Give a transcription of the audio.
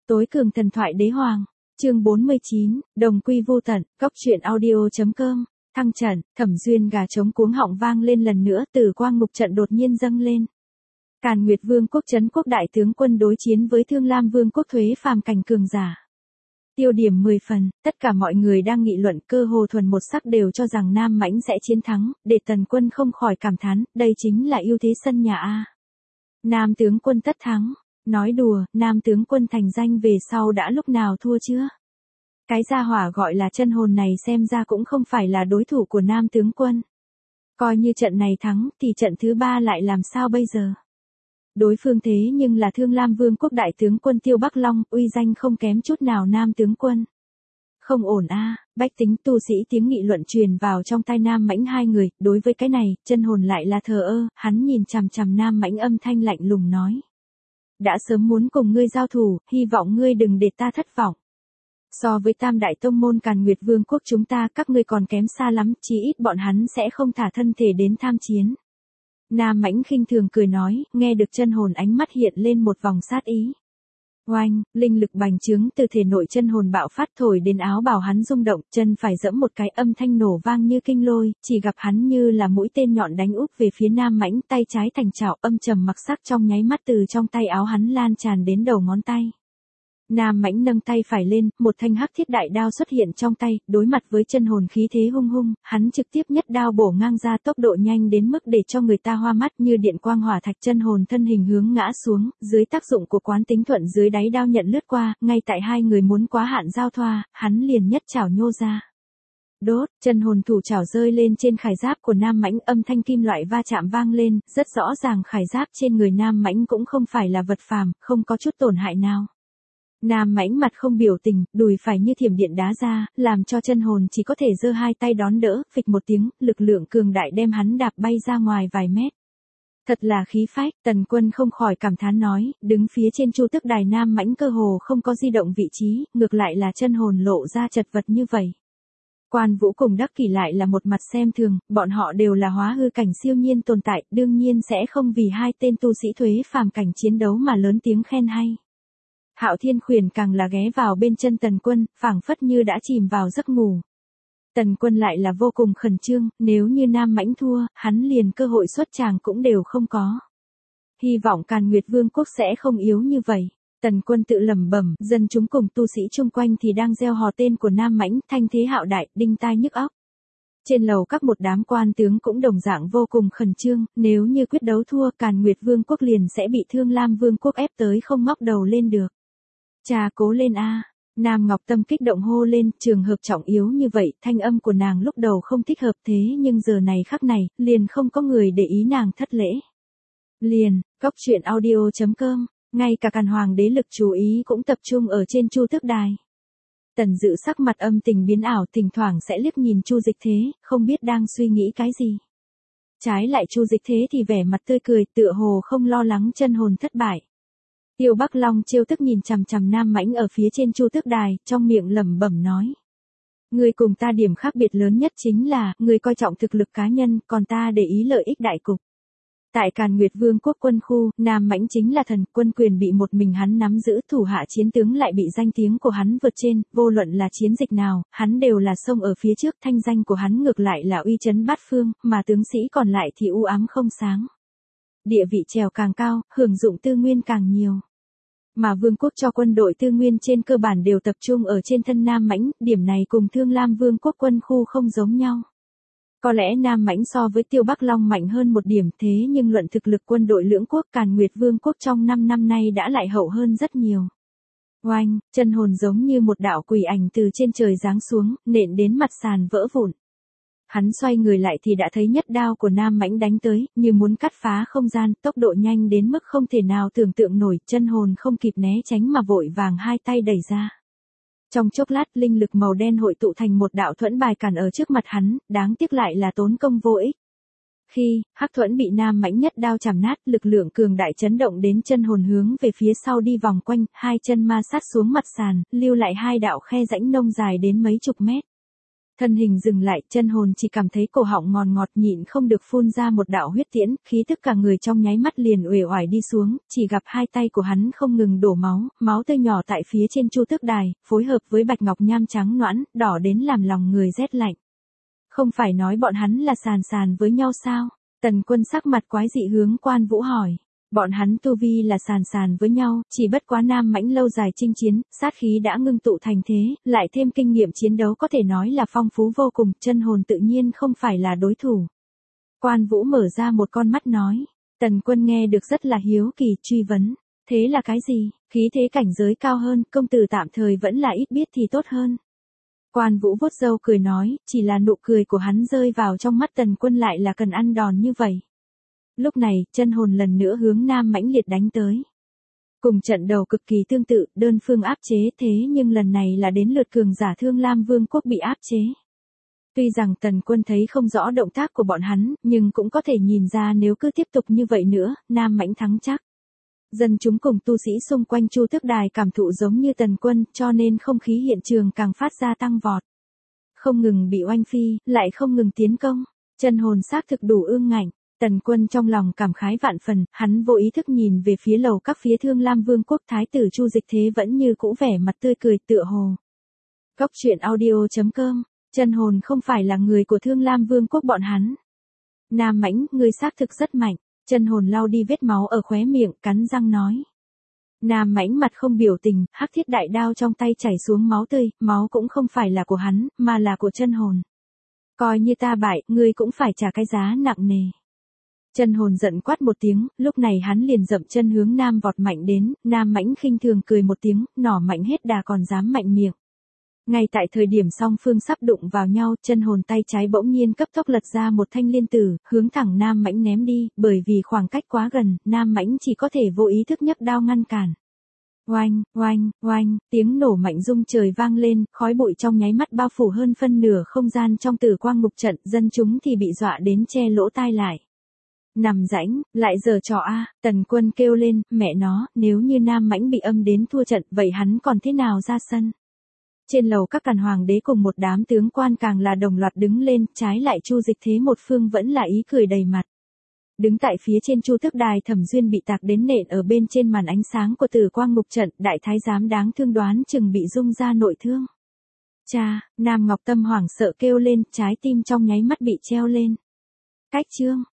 Tối cường thần thoại đế hoàng, chương 49, đồng quy vô tận, góc truyện audio.com, thăng trận, Thẩm Duyên gà trống cuống họng vang lên lần nữa, từ quang ngục trận đột nhiên dâng lên. Càn Nguyệt Vương quốc trấn quốc đại tướng quân đối chiến với Thương Lam Vương quốc Thuế phàm cảnh cường giả. Tiêu điểm 10 phần, tất cả mọi người đang nghị luận, cơ hồ thuần một sắc đều cho rằng Nam Mãnh sẽ chiến thắng, để Tần quân không khỏi cảm thán, đây chính là ưu thế sân nhà a. Nam tướng quân tất thắng. Nói đùa, Nam tướng quân thành danh về sau đã lúc nào thua chưa? Cái gia hỏa gọi là chân hồn này xem ra cũng không phải là đối thủ của Nam tướng quân. Coi như trận này thắng, thì trận thứ 3 lại làm sao bây giờ? Đối phương thế nhưng là Thương Lam Vương quốc đại tướng quân Tiêu Bắc Long, uy danh không kém chút nào Nam tướng quân. Không ổn a, bách tính tu sĩ tiếng nghị luận truyền vào trong tai Nam Mãnh hai người, đối với cái này, chân hồn lại là thờ ơ, hắn nhìn chằm chằm Nam Mãnh âm thanh lạnh lùng nói. Đã sớm muốn cùng ngươi giao thủ, hy vọng ngươi đừng để ta thất vọng. So với tam đại tông môn Càn Nguyệt Vương quốc chúng ta, các ngươi còn kém xa lắm, chí ít bọn hắn sẽ không thả thân thể đến tham chiến. Nam Mãnh khinh thường cười nói, nghe được chân hồn ánh mắt hiện lên một vòng sát ý. Oanh, linh lực bành trướng từ thể nội chân hồn bạo phát thổi đến áo bào hắn rung động, chân phải giẫm một cái âm thanh nổ vang như kinh lôi, chỉ gặp hắn như là mũi tên nhọn đánh úp về phía Nam Mãnh, tay trái thành chảo âm trầm mặc sắc trong nháy mắt từ trong tay áo hắn lan tràn đến đầu ngón tay. Nam Mãnh nâng tay phải lên, một thanh hắc thiết đại đao xuất hiện trong tay, đối mặt với chân hồn khí thế hung hung, hắn trực tiếp nhất đao bổ ngang ra, tốc độ nhanh đến mức để cho người ta hoa mắt, như điện quang hỏa thạch. Chân hồn thân hình hướng ngã xuống, dưới tác dụng của quán tính thuận dưới đáy đao nhận lướt qua, ngay tại hai người muốn quá hạn giao thoa, hắn liền nhất chảo nhô ra. Đốt, chân hồn thủ chảo rơi lên trên khải giáp của Nam Mãnh, âm thanh kim loại va chạm vang lên, rất rõ ràng khải giáp trên người Nam Mãnh cũng không phải là vật phàm, không có chút tổn hại nào. Nam Mãnh mặt không biểu tình, đùi phải như thiểm điện đá ra, làm cho chân hồn chỉ có thể giơ hai tay đón đỡ, phịch một tiếng, lực lượng cường đại đem hắn đạp bay ra ngoài vài mét. Thật là khí phách, Tần quân không khỏi cảm thán nói, đứng phía trên chu tước đài Nam Mãnh cơ hồ không có di động vị trí, ngược lại là chân hồn lộ ra chật vật như vậy. Quan Vũ cùng Đắc Kỷ lại là một mặt xem thường, bọn họ đều là hóa hư cảnh siêu nhiên tồn tại, đương nhiên sẽ không vì hai tên tu sĩ Thuế phàm cảnh chiến đấu mà lớn tiếng khen hay. Hạo Thiên Khuyển càng là ghé vào bên chân Tần quân, phảng phất như đã chìm vào giấc ngủ. Tần quân lại là vô cùng khẩn trương, nếu như Nam Mãnh thua, hắn liền cơ hội xuất tràng cũng đều không có. Hy vọng Càn Nguyệt Vương quốc sẽ không yếu như vậy. Tần quân tự lẩm bẩm, dân chúng cùng tu sĩ chung quanh thì đang reo hò tên của Nam Mãnh, thanh thế hạo đại, đinh tai nhức óc. Trên lầu các một đám quan tướng cũng đồng dạng vô cùng khẩn trương, nếu như quyết đấu thua, Càn Nguyệt Vương quốc liền sẽ bị Thương Lam Vương quốc ép tới không ngóc đầu lên được. Cha cố lên a. Nam Ngọc Tâm kích động hô lên, trường hợp trọng yếu như vậy, thanh âm của nàng lúc đầu không thích hợp, thế nhưng giờ này khắc này, liền không có người để ý nàng thất lễ. Liền, góc truyện audio.com, ngay cả Càn Hoàng đế lực chú ý cũng tập trung ở trên chu tước đài. Tần Dự sắc mặt âm tình biến ảo, thỉnh thoảng sẽ liếc nhìn Chu Dịch Thế, không biết đang suy nghĩ cái gì. Trái lại Chu Dịch Thế thì vẻ mặt tươi cười, tựa hồ không lo lắng chân hồn thất bại. Tiêu Bắc Long trêu tức nhìn chằm chằm Nam Mãnh ở phía trên chu tước đài, trong miệng lẩm bẩm nói. Người cùng ta điểm khác biệt lớn nhất chính là, người coi trọng thực lực cá nhân, còn ta để ý lợi ích đại cục. Tại Càn Nguyệt Vương quốc quân khu, Nam Mãnh chính là thần, quân quyền bị một mình hắn nắm giữ, thủ hạ chiến tướng lại bị danh tiếng của hắn vượt trên, vô luận là chiến dịch nào, hắn đều là xông ở phía trước, thanh danh của hắn ngược lại là uy chấn bát phương, mà tướng sĩ còn lại thì u ám không sáng. Địa vị trèo càng cao, hưởng dụng tư nguyên càng nhiều. Mà vương quốc cho quân đội tư nguyên trên cơ bản đều tập trung ở trên thân Nam Mãnh, điểm này cùng Thương Lam Vương quốc quân khu không giống nhau. Có lẽ Nam Mãnh so với Tiêu Bắc Long mạnh hơn một điểm, thế nhưng luận thực lực quân đội lưỡng quốc, Càn Nguyệt Vương quốc trong 5 năm nay đã lại hậu hơn rất nhiều. Oanh, chân hồn giống như một đạo quỷ ảnh từ trên trời giáng xuống, nện đến mặt sàn vỡ vụn. Hắn xoay người lại thì đã thấy nhất đao của Nam Mãnh đánh tới, như muốn cắt phá không gian, tốc độ nhanh đến mức không thể nào tưởng tượng nổi, chân hồn không kịp né tránh mà vội vàng hai tay đẩy ra. Trong chốc lát, linh lực màu đen hội tụ thành một đạo thuẫn bài cản ở trước mặt hắn, đáng tiếc lại là tốn công vô ích. Khi hắc thuẫn bị Nam Mãnh nhất đao chảm nát, lực lượng cường đại chấn động đến chân hồn hướng về phía sau đi vòng quanh, hai chân ma sát xuống mặt sàn, lưu lại hai đạo khe rãnh nông dài đến mấy chục mét. Thân hình dừng lại, chân hồn chỉ cảm thấy cổ họng ngọt ngọt nhịn không được phun ra một đạo huyết tiễn, khí tức cả người trong nháy mắt liền uể oải đi xuống, chỉ gặp hai tay của hắn không ngừng đổ máu, máu tươi nhỏ tại phía trên chu tước đài, phối hợp với bạch ngọc nham trắng nõn, đỏ đến làm lòng người rét lạnh. Không phải nói bọn hắn là sàn sàn với nhau sao? Tần Quân sắc mặt quái dị hướng Quan Vũ hỏi. Bọn hắn tu vi là sàn sàn với nhau, chỉ bất quá Nam Mãnh lâu dài chinh chiến, sát khí đã ngưng tụ thành thế, lại thêm kinh nghiệm chiến đấu có thể nói là phong phú vô cùng, chân hồn tự nhiên không phải là đối thủ. Quan Vũ mở ra một con mắt nói. Tần Quân nghe được rất là hiếu kỳ, truy vấn. Thế là cái gì? Khí thế cảnh giới cao hơn, công tử tạm thời vẫn là ít biết thì tốt hơn. Quan Vũ vuốt râu cười nói, chỉ là nụ cười của hắn rơi vào trong mắt Tần Quân lại là cần ăn đòn như vậy. Lúc này, chân hồn lần nữa hướng Nam mãnh liệt đánh tới. Cùng trận đầu cực kỳ tương tự, đơn phương áp chế thế nhưng lần này là đến lượt cường giả Thương Lam Vương quốc bị áp chế. Tuy rằng Tần Quân thấy không rõ động tác của bọn hắn, nhưng cũng có thể nhìn ra nếu cứ tiếp tục như vậy nữa, Nam mãnh thắng chắc. Dân chúng cùng tu sĩ xung quanh Chu Tước Đài cảm thụ giống như Tần Quân, cho nên không khí hiện trường càng phát ra tăng vọt. Không ngừng bị oanh phi, lại không ngừng tiến công, chân hồn xác thực đủ ương ngạnh. Tần Quân trong lòng cảm khái vạn phần, hắn vô ý thức nhìn về phía lầu các phía Thương Lam Vương quốc thái tử Chu Dịch Thế vẫn như cũ vẻ mặt tươi cười tựa hồ. Góc truyện audio.com, chân hồn không phải là người của Thương Lam Vương quốc bọn hắn. Nam mãnh, ngươi xác thực rất mạnh, chân hồn lau đi vết máu ở khóe miệng, cắn răng nói. Nam mãnh mặt không biểu tình, hắc thiết đại đao trong tay chảy xuống máu tươi, máu cũng không phải là của hắn, mà là của chân hồn. Coi như ta bại, ngươi cũng phải trả cái giá nặng nề. Chân hồn giận quát một tiếng, lúc này hắn liền dậm chân hướng Nam vọt mạnh đến, Nam mãnh khinh thường cười một tiếng, nỏ mạnh hết đà còn dám mạnh miệng. Ngay tại thời điểm song phương sắp đụng vào nhau, chân hồn tay trái bỗng nhiên cấp tốc lật ra một thanh liên tử, hướng thẳng Nam mãnh ném đi, bởi vì khoảng cách quá gần, Nam mãnh chỉ có thể vô ý thức nhấc đao ngăn cản. Oanh, oanh, oanh, tiếng nổ mạnh rung trời vang lên, khói bụi trong nháy mắt bao phủ hơn phân nửa không gian trong Tử Quang Ngục trận, dân chúng thì bị dọa đến che lỗ tai lại. Nằm rãnh, lại giở trò a, Tần Quân kêu lên, mẹ nó, nếu như Nam mãnh bị âm đến thua trận, vậy hắn còn thế nào ra sân? Trên lầu các càn hoàng đế cùng một đám tướng quan càng là đồng loạt đứng lên, trái lại Chu Dịch Thế một phương vẫn là ý cười đầy mặt. Đứng tại phía trên Chu Tước Đài Thẩm Duyên bị tạc đến nện ở bên trên màn ánh sáng của Tử Quang Ngục trận, đại thái giám đáng thương đoán chừng bị rung ra nội thương. Cha, Nam Ngọc Tâm hoảng sợ kêu lên, trái tim trong nháy mắt bị treo lên. Cách chương